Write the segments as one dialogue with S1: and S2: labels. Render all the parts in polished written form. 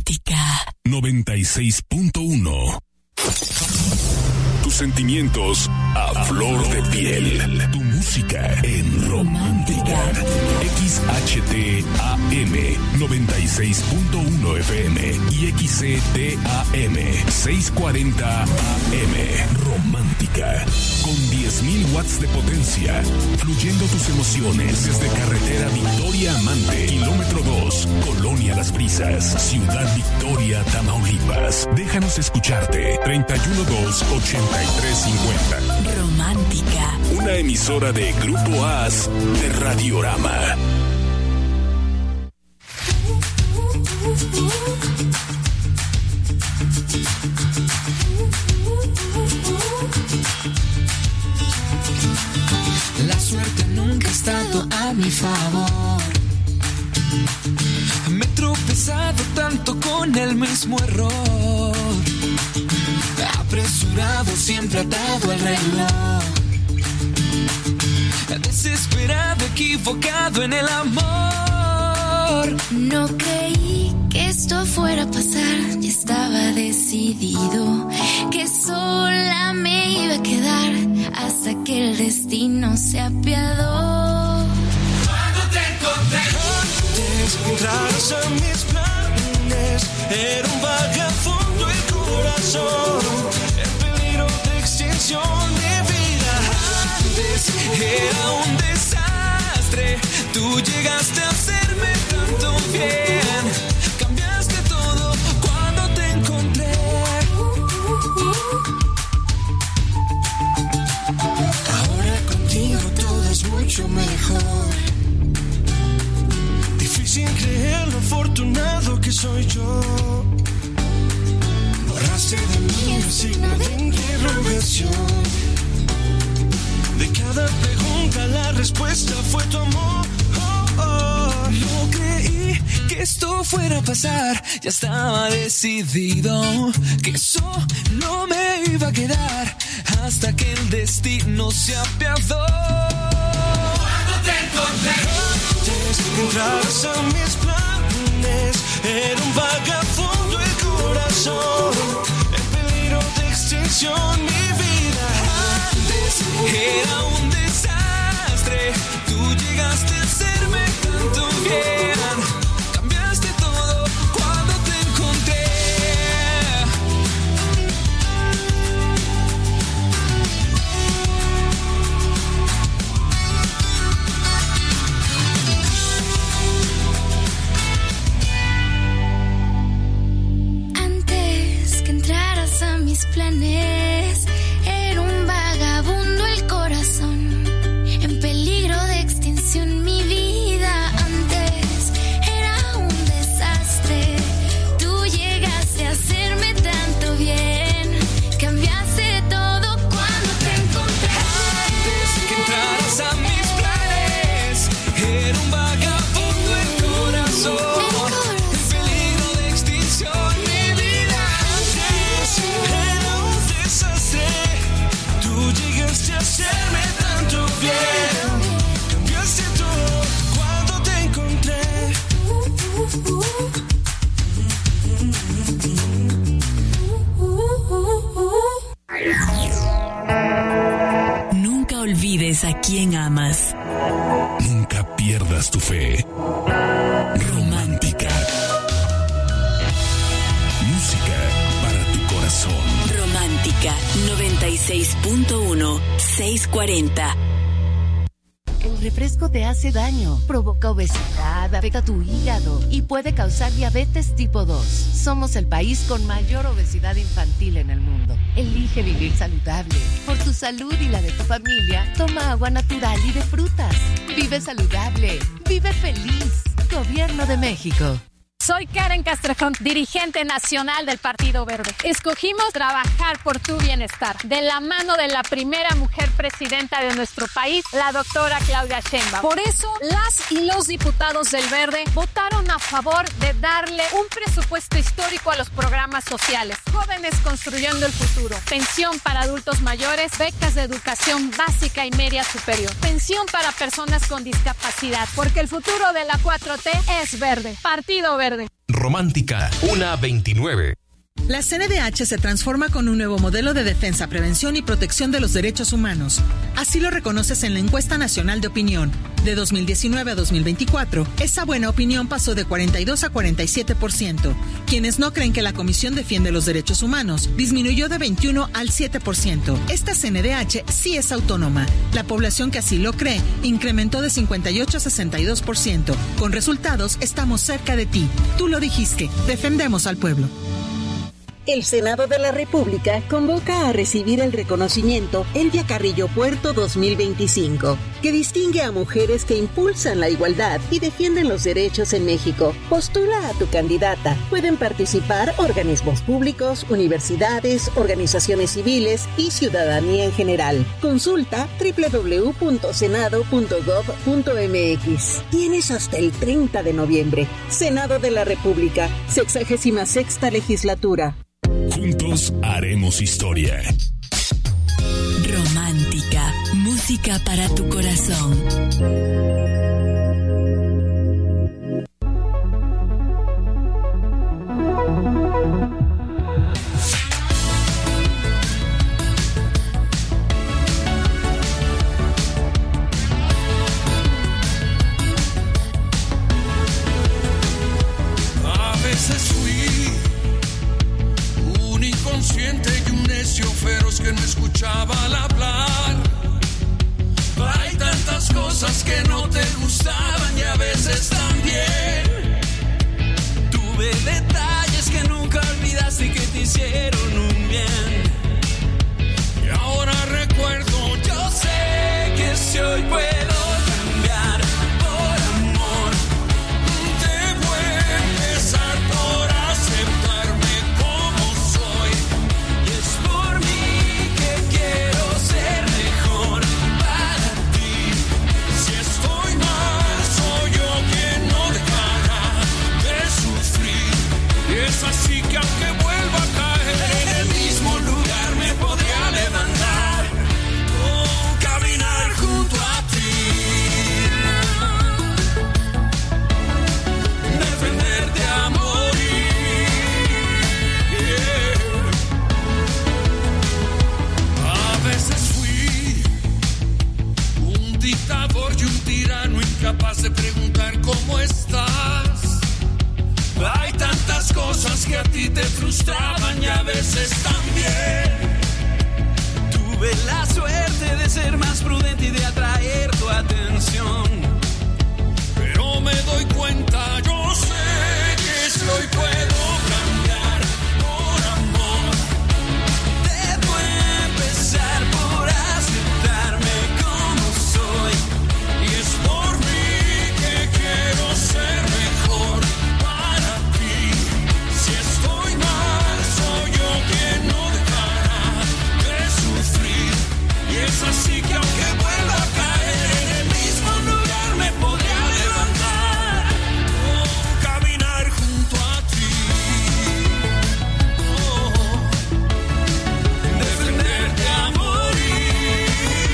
S1: Romántica
S2: 96.1. Tus sentimientos a flor de piel. Tu música en Romántica. XHTAM 96.1 FM y XCTAM 640 AM. Romántica. Con 10.000 watts de potencia. Fluyendo tus emociones desde carretera Victoria Amante, kilómetro 2, Colonia Las Brisas, Ciudad Victoria, Tamaulipas. Déjanos escucharte. 312-8350.
S1: Romántica.
S2: Una emisora de Grupo AS de Radiorama.
S3: La suerte nunca ha estado a mi favor. Me he tropezado tanto con el mismo error. Apresurado, siempre atado al reloj. Desesperado, equivocado en el amor.
S4: No creí que esto fuera a pasar. Ya estaba decidido que sola me iba a quedar hasta que el destino se apiadó.
S3: Cuando te encontré, antes que entraras a mis planes, era un vagabundo el corazón, en peligro de extinción. Mi vida antes era un desastre. Tú llegaste a hacerme tanto bien. Cambiaste todo cuando te encontré. Ahora contigo todo es mucho mejor. Difícil creer lo afortunado que soy yo. Borraste de mí el signo de interrogación. De cada pregunta la respuesta fue tu amor. No creí que esto fuera a pasar. Ya estaba decidido que solo me iba a quedar hasta que el destino se apiadó. Cuando te encontré, antes que entraras a mis planes, era un vagabundo el corazón, en peligro de extinción. Mi vida antes era un desastre. Tú llegaste a hacerme tanto bien. Cambiaste todo cuando te encontré.
S4: Antes que entraras a mis planes, era un vagabundo el corazón, en peligro de extinción. Mi vida antes era un desastre. Tú llegaste a hacerme tanto bien. Cambiaste todo cuando te encontré.
S3: Antes que entraras a mis planes, era un vagabundo el corazón, en peligro de extinción. Mi vida antes era un desastre. Tú llegaste a hacerme tanto bien. Cambiaste todo cuando te encontré.
S1: Nunca olvides a quien amas.
S2: Nunca pierdas tu fe. Romántica. Música para tu corazón.
S1: Romántica 96.1 640.
S5: El refresco te hace daño, provoca obesidad, afecta tu hígado y puede causar diabetes tipo 2. Somos el país con mayor obesidad infantil en el mundo. Elige vivir saludable. Por tu salud y la de tu familia, toma agua natural y de frutas. Vive saludable. Vive feliz. Gobierno de México.
S6: Soy Karen Castrejón, dirigente nacional del Partido Verde. Escogimos trabajar por tu bienestar, de la mano de la primera mujer presidenta de nuestro país, la doctora Claudia Sheinbaum. Por eso, las y los diputados del Verde votaron a favor de darle un presupuesto histórico a los programas sociales. Jóvenes construyendo el futuro, pensión para adultos mayores, becas de educación básica y media superior, pensión para personas con discapacidad, porque el futuro de la 4T es verde. Partido Verde.
S2: Romántica, 1:29.
S7: La CNDH se transforma con un nuevo modelo de defensa, prevención y protección de los derechos humanos. Así lo reconoces en la Encuesta Nacional de Opinión. De 2019 a 2024, esa buena opinión pasó de 42 a 47%. Quienes no creen que la Comisión defiende los derechos humanos disminuyó de 21 al 7%. Esta CNDH sí es autónoma. La población que así lo cree incrementó de 58 a 62%. Con resultados, estamos cerca de ti. Tú lo dijiste. Defendemos al pueblo.
S8: El Senado de la República convoca a recibir el reconocimiento Elvia Carrillo Puerto 2025, que distingue a mujeres que impulsan la igualdad y defienden los derechos en México. Postula a tu candidata. Pueden participar organismos públicos, universidades, organizaciones civiles y ciudadanía en general. Consulta www.senado.gov.mx. Tienes hasta el 30 de noviembre. Senado de la República, 66ª legislatura.
S2: Juntos haremos historia.
S1: Romántica, música para tu corazón.
S3: A veces fui un inconsciente y un necio feroz que no escuchaba al hablar. Hay tantas cosas que no te gustaban y a veces también tuve detalles que nunca olvidaste y que te hicieron un bien. Y ahora recuerdo, yo sé que si hoy puedo cambiar por amor, debo empezar por aceptarme como soy. Y es por mí que quiero ser mejor para ti. Si estoy mal, soy yo quien no dejará de sufrir. Y es así que aunque vuelva a caer en el mismo lugar, me podría levantar o caminar junto a ti. Defenderte a morir. A veces fui un dictador y un tirano incapaz de preguntar cómo estás. Hay tantas cosas que a ti te frustraban y a veces también tuve la suerte de ser más prudente y de atraer tu atención. Pero me doy cuenta, yo sé que si hoy puedo cambiar por amor, debo empezar por aceptarme como soy. Y es por mí que quiero ser mejor para ti. Si estoy mal, soy yo quien no dejará de sufrir. Y es así que aunque vuelva a caer en el mismo lugar, me podría levantar o caminar junto a ti. Defenderte a morir.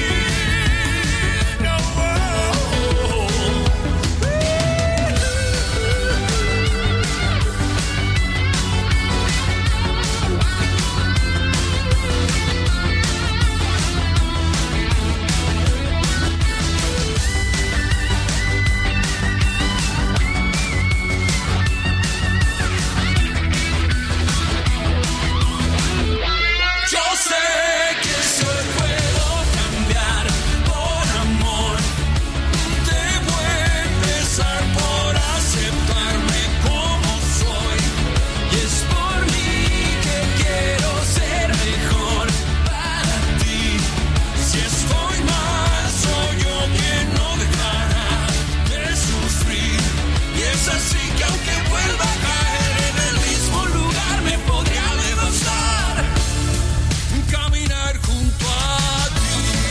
S3: Yo sé que si hoy puedo cambiar por amor, debo empezar por aceptarme como soy. Y es por mí que quiero ser mejor para ti. Si estoy mal, soy yo quien no dejará de sufrir. Y es así que aunque vuelva a caer en el mismo lugar, me podría levantar, caminar junto a ti.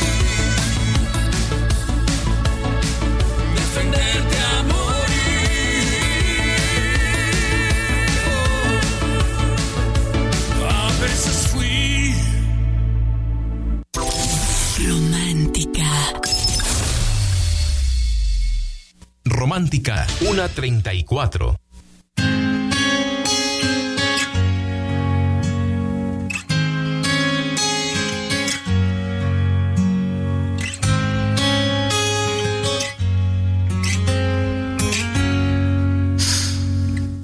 S3: Defenderte a morir. A veces fui
S1: Romántica.
S2: Romántica, 1:34.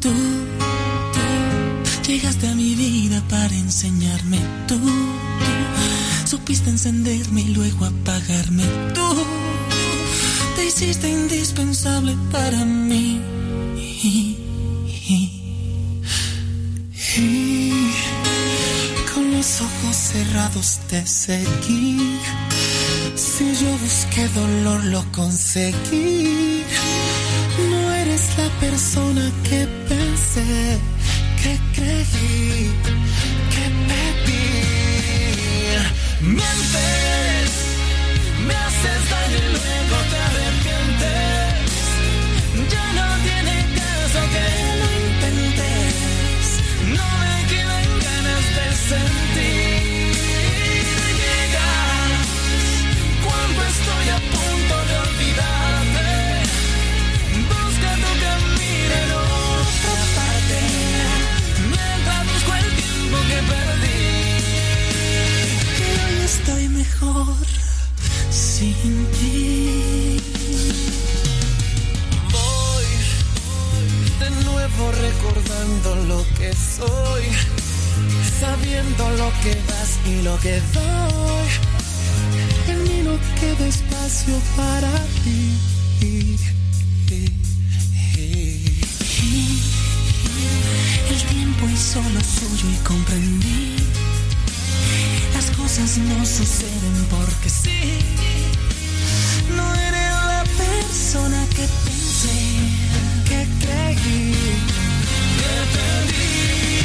S3: Tú llegaste a mi vida para enseñarme. Tú supiste encenderme y luego apagarme. Tú te hiciste indispensable para mí. Y con los ojos cerrados te seguí. Si yo busqué dolor, lo conseguí. No eres la persona que pensé, que creí, que pedí. Mientes, me haces daño y luego te arrepientes. Ya no tiene caso que lo intentes. No me quedan ganas de sentir. Llegas cuando estoy a punto de olvidarte. Busca tu camino en otra parte, mientras busco el tiempo que perdí. Que hoy estoy mejor sin ti. Voy de nuevo recordando lo que soy, sabiendo lo que das y lo que doy. En mí no queda espacio para ti. El tiempo hizo lo suyo y comprendí. Las cosas no suceden porque sí. No eres la persona que pensé, que creí, que pedí.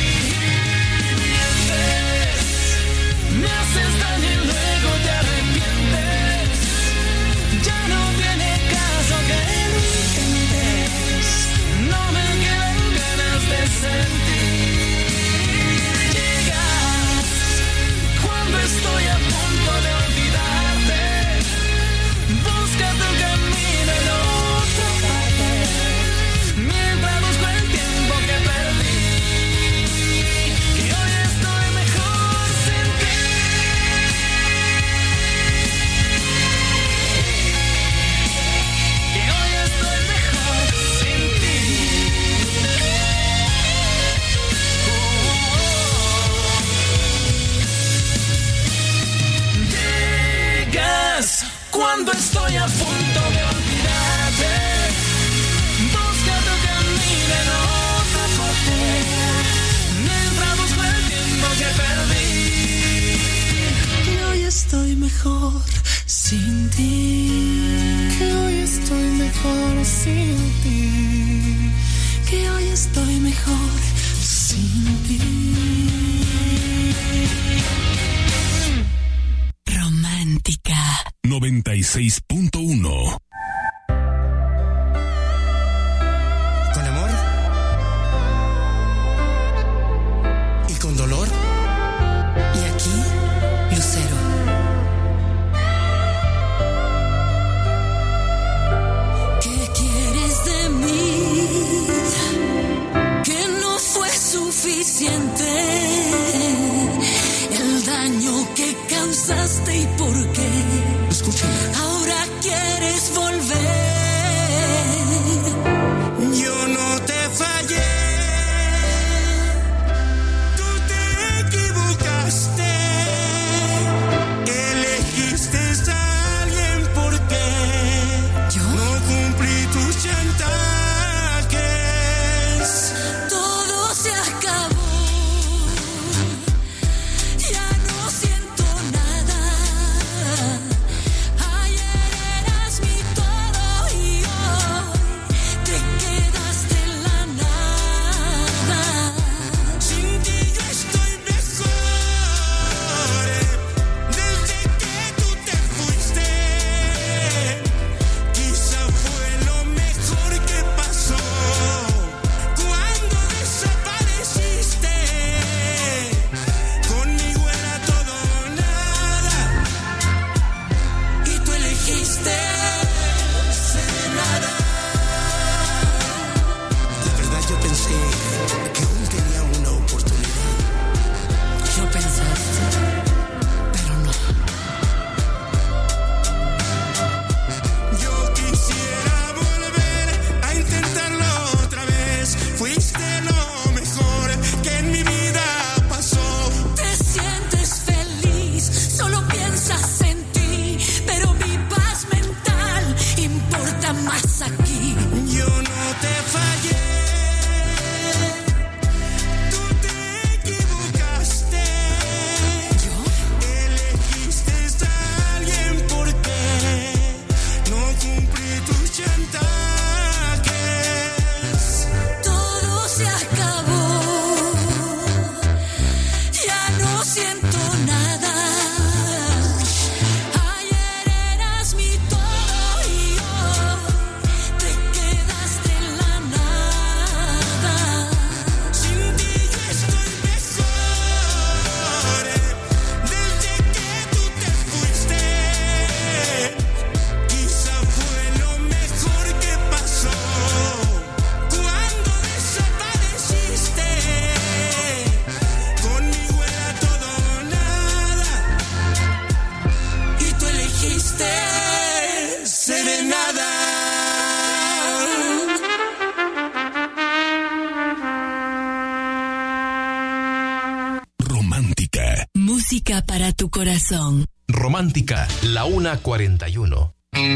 S3: Mientes, me haces daño y luego te arrepientes. Ya no tiene caso que lo intentes. No me quedan ganas de sentir. Llegas cuando estoy a punto de olvidarte. Busca tu camino en otra parte, mientras busco el tiempo que perdí. Y hoy estoy mejor sin ti. Y hoy estoy mejor sin ti. Llegas cuando estoy a punto de olvidarte. Busca tu camino en otra parte, mientras busco el tiempo que perdí. Que hoy estoy mejor sin ti. Que hoy estoy mejor sin ti. Que hoy estoy mejor sin ti.
S1: Romántica
S2: 96.1.
S9: Con amor y con dolor.
S3: Y aquí, Lucero.
S4: ¿Qué quieres de mí? Que no fue suficiente el daño que causaste y por qué.
S9: Escúchame.
S4: Ahora quieres volver.
S9: Yo no te fallé. Tú te equivocaste. Elegiste a alguien porque
S4: Yo
S9: no cumplí tus chantajes.
S4: todo se acabó. Ya no siento nada.
S1: Música para tu corazón.
S2: Romántica, la 1:41.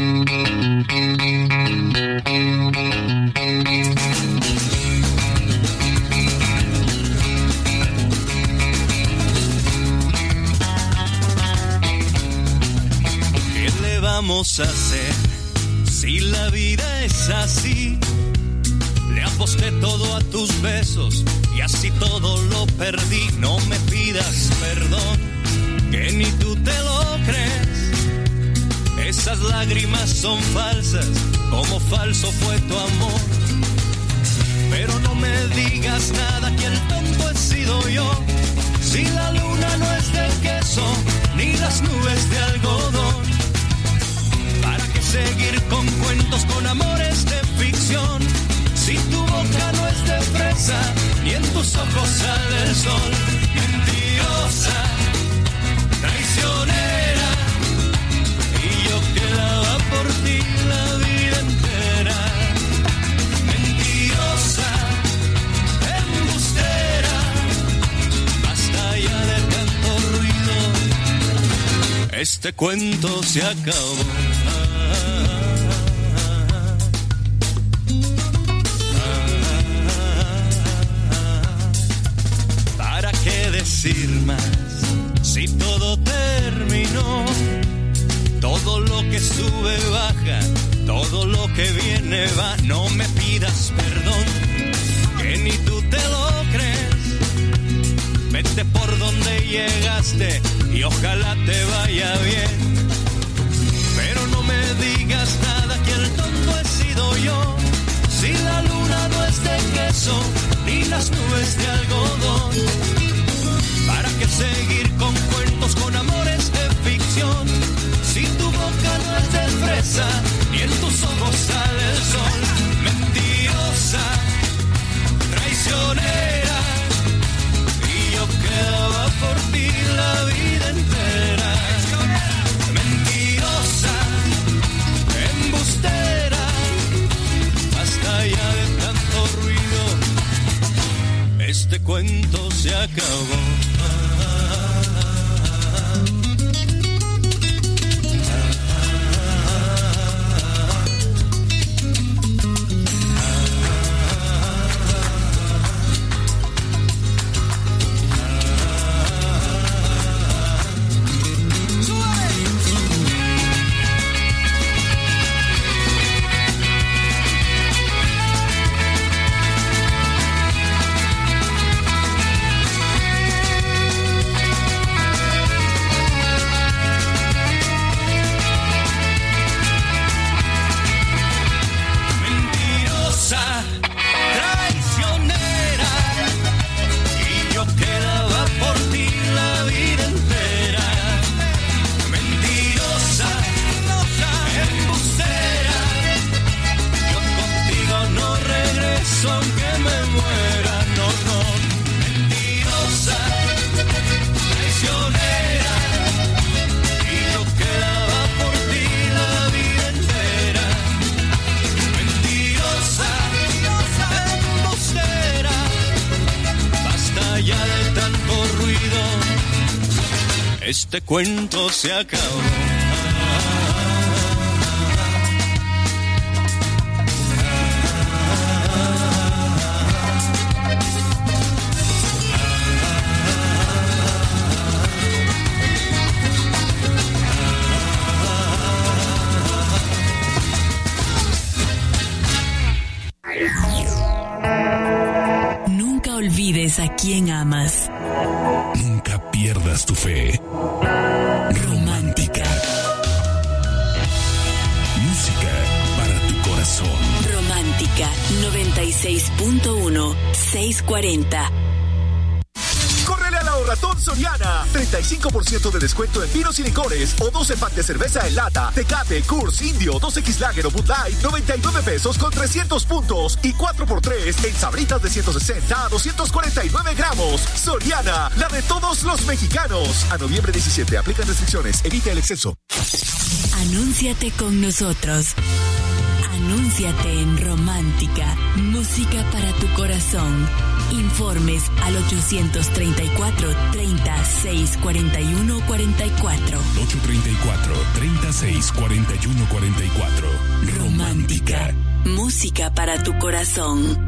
S3: ¿Qué le vamos a hacer si la vida es así? Le aposté todo a tus besos y así todo lo perdí. No me pidas perdón, que ni tú te lo crees. Esas lágrimas son falsas, como falso fue tu amor. Pero no me digas nada, que el tonto he sido yo. Si la luna no es de queso, ni las nubes de algodón. ¿Para qué seguir con cuentos, con amores de ficción? Si tu boca no es de fresa, ni en tus ojos sale el sol. Mentirosa, traicionera, y yo quedaba por ti la vida entera. Mentirosa, embustera, basta ya de tanto ruido, este cuento se acabó. Decir más, si todo terminó, todo lo que sube baja, todo lo que viene va. No me pidas perdón, que ni tú te lo crees. Vete por donde llegaste y ojalá te vaya bien. Pero no me digas nada, que el tonto he sido yo. Si la luna no es de queso, ni las nubes de algodón. ¿Para qué seguir con cuentos, con amores de ficción? Si tu boca no es de fresa, ni en tus ojos sale el sol. Mentirosa, traicionera, y yo quedaba por ti la vida entera. Mentirosa, embustera, basta ya de tanto ruido, este cuento se acabó. Este cuento se acabó.
S1: Nunca olvides a quien amas.
S2: Nunca pierdas tu fe. Romántica. Música para tu corazón.
S1: Romántica 96.1 640.
S10: ¡Córrele a la Ahorratón Soriana! 35% de descuento en vinos y licores o 12 packs de cerveza en lata, Tecate, Coors, Indio, 2X Lager o Bud Light, 99 pesos con 300 puntos y 4x3 en sabritas de 160 a 249 gramos. Soriana, la de todos los mexicanos. A noviembre 17, aplican restricciones, evita el exceso.
S1: Anúnciate con nosotros. Anúnciate en Romántica, música para tu corazón. Informes al 834-3641-44.
S2: 834-3641-44. Romántica.
S1: Música para tu corazón.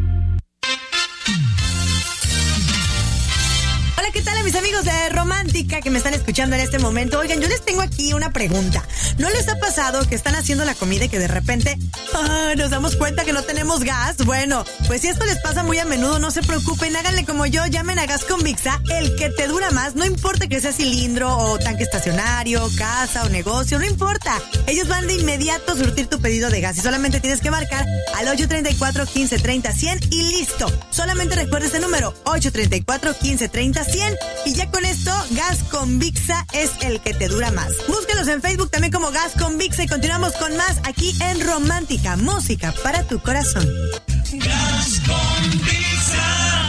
S11: Hola, ¿qué tal a mis amigos de Romántica que me están escuchando en este momento? Oigan, yo les tengo aquí una pregunta. ¿No les ha pasado que están haciendo la comida y que de repente nos damos cuenta que no tenemos gas? Bueno, pues si esto les pasa muy a menudo, no se preocupen, háganle como yo, llamen a Gas con Vixa, el que te dura más, no importa que sea cilindro o tanque estacionario, casa o negocio, no importa. Ellos van de inmediato a surtir tu pedido de gas y solamente tienes que marcar al 834-1530-100 y listo. Solamente recuerda este número, 834-1530-100 y ya con esto, Gas con Vixa es el que te dura más. Búscalos en Facebook también como Gas con Vixa y continuamos con más aquí en Romántica, música para tu corazón.
S9: Gas con Vixa.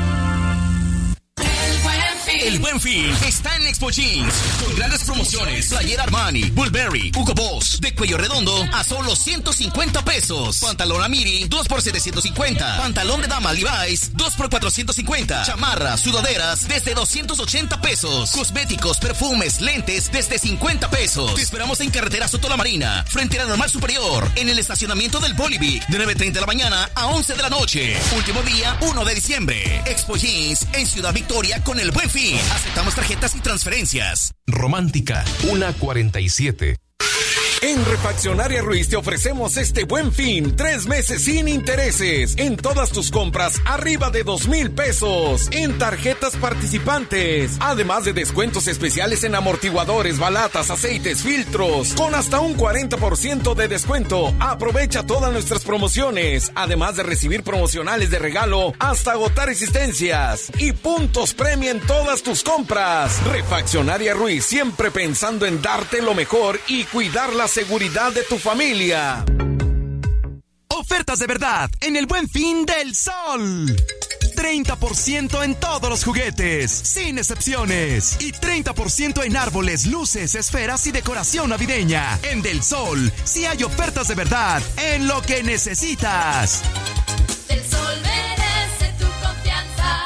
S12: El Buen Fin está en Expo Jeans con grandes promociones. Playera Armani, Burberry, Hugo Boss de cuello redondo a solo 150 pesos. Pantalón Amiri 2 por 750. Pantalón de dama Levi's 2 por 450. Chamarras, sudaderas desde 280 pesos. Cosméticos, perfumes, lentes desde 50 pesos. Te esperamos en Carretera Soto La Marina, frente a la Normal Superior, en el estacionamiento del Polivic, de 9:30 de la mañana a 11 de la noche. Último día 1 de diciembre. Expo Jeans en Ciudad Victoria con el Buen Fin. Aceptamos tarjetas y transferencias.
S2: Romántica, 1:47.
S13: En Refaccionaria Ruiz te ofrecemos este Buen Fin, 3 meses sin intereses en todas tus compras arriba de 2,000 pesos en tarjetas participantes, además de descuentos especiales en amortiguadores, balatas, aceites, filtros, con hasta un 40% de descuento. Aprovecha todas nuestras promociones, además de recibir promocionales de regalo hasta agotar existencias y puntos premio en todas tus compras. Refaccionaria Ruiz, siempre pensando en darte lo mejor y cuidar la seguridad de tu familia.
S14: Ofertas de verdad en el Buen Fin del Sol. 30% en todos los juguetes, sin excepciones. Y 30% en árboles, luces, esferas y decoración navideña. En Del Sol, sí hay ofertas de verdad en lo que necesitas.
S4: Del Sol merece tu confianza.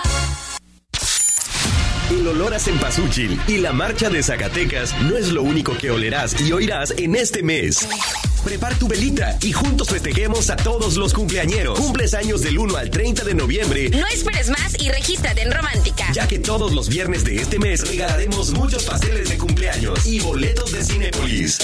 S15: El olor a cempasúchil y la marcha de Zacatecas no es lo único que olerás y oirás en este mes. Prepara tu velita y juntos festejemos a todos los cumpleañeros. Cumples años del 1 al 30 de noviembre.
S16: No esperes más y regístrate en Romántica.
S15: Ya que todos los viernes de este mes regalaremos muchos pasteles de cumpleaños y boletos de Cinépolis.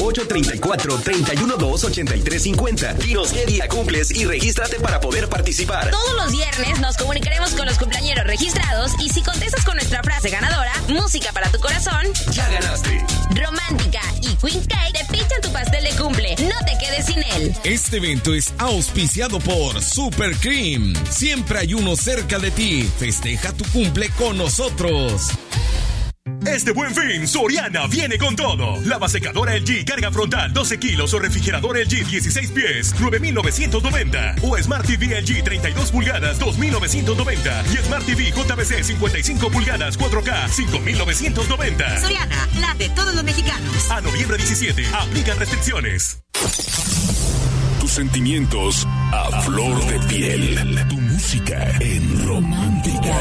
S15: 834-312-8350. Dinos qué día cumples y regístrate para poder participar.
S16: Todos los viernes nos comunicaremos con los cumpleañeros registrados y si contestas con nuestra frase ganadora, música para tu corazón,
S15: ya ganaste.
S16: Romántica y Queen Cake te pichan tu pastel de cumple. No te quedes sin él.
S17: Este evento es auspiciado por Super Cream. Siempre hay uno cerca de ti. Festeja tu cumple con nosotros.
S10: Este Buen Fin, Soriana viene con todo. Lava secadora LG carga frontal 12 kilos o refrigerador LG 16 pies, 9,990. O Smart TV LG 32 pulgadas, 2,990. Y Smart TV JBC 55 pulgadas, 4K, 5,990.
S11: Soriana, la de todos los mexicanos.
S10: A noviembre 17, aplican restricciones.
S2: Tus sentimientos a flor de piel. Tu música en Romántica.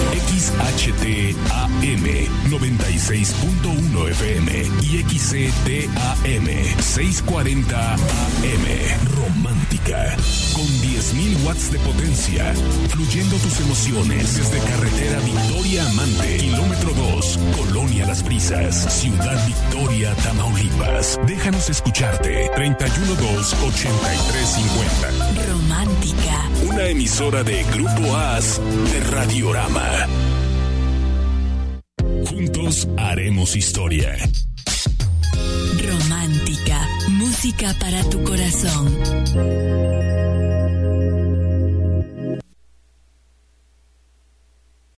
S2: XHTAM 96.1 FM y XCTAM 640 AM. Romántica. Con 10,000 watts de potencia. Fluyendo tus emociones desde carretera Victoria Amante, kilómetro 2, Colonia Las Brisas, Ciudad Victoria, Tamaulipas. Déjanos escucharte. 312-8350.
S1: Romántica.
S2: Una emisora de Grupo AS de Radiorama. Juntos haremos historia.
S1: Romántica. Música para tu corazón.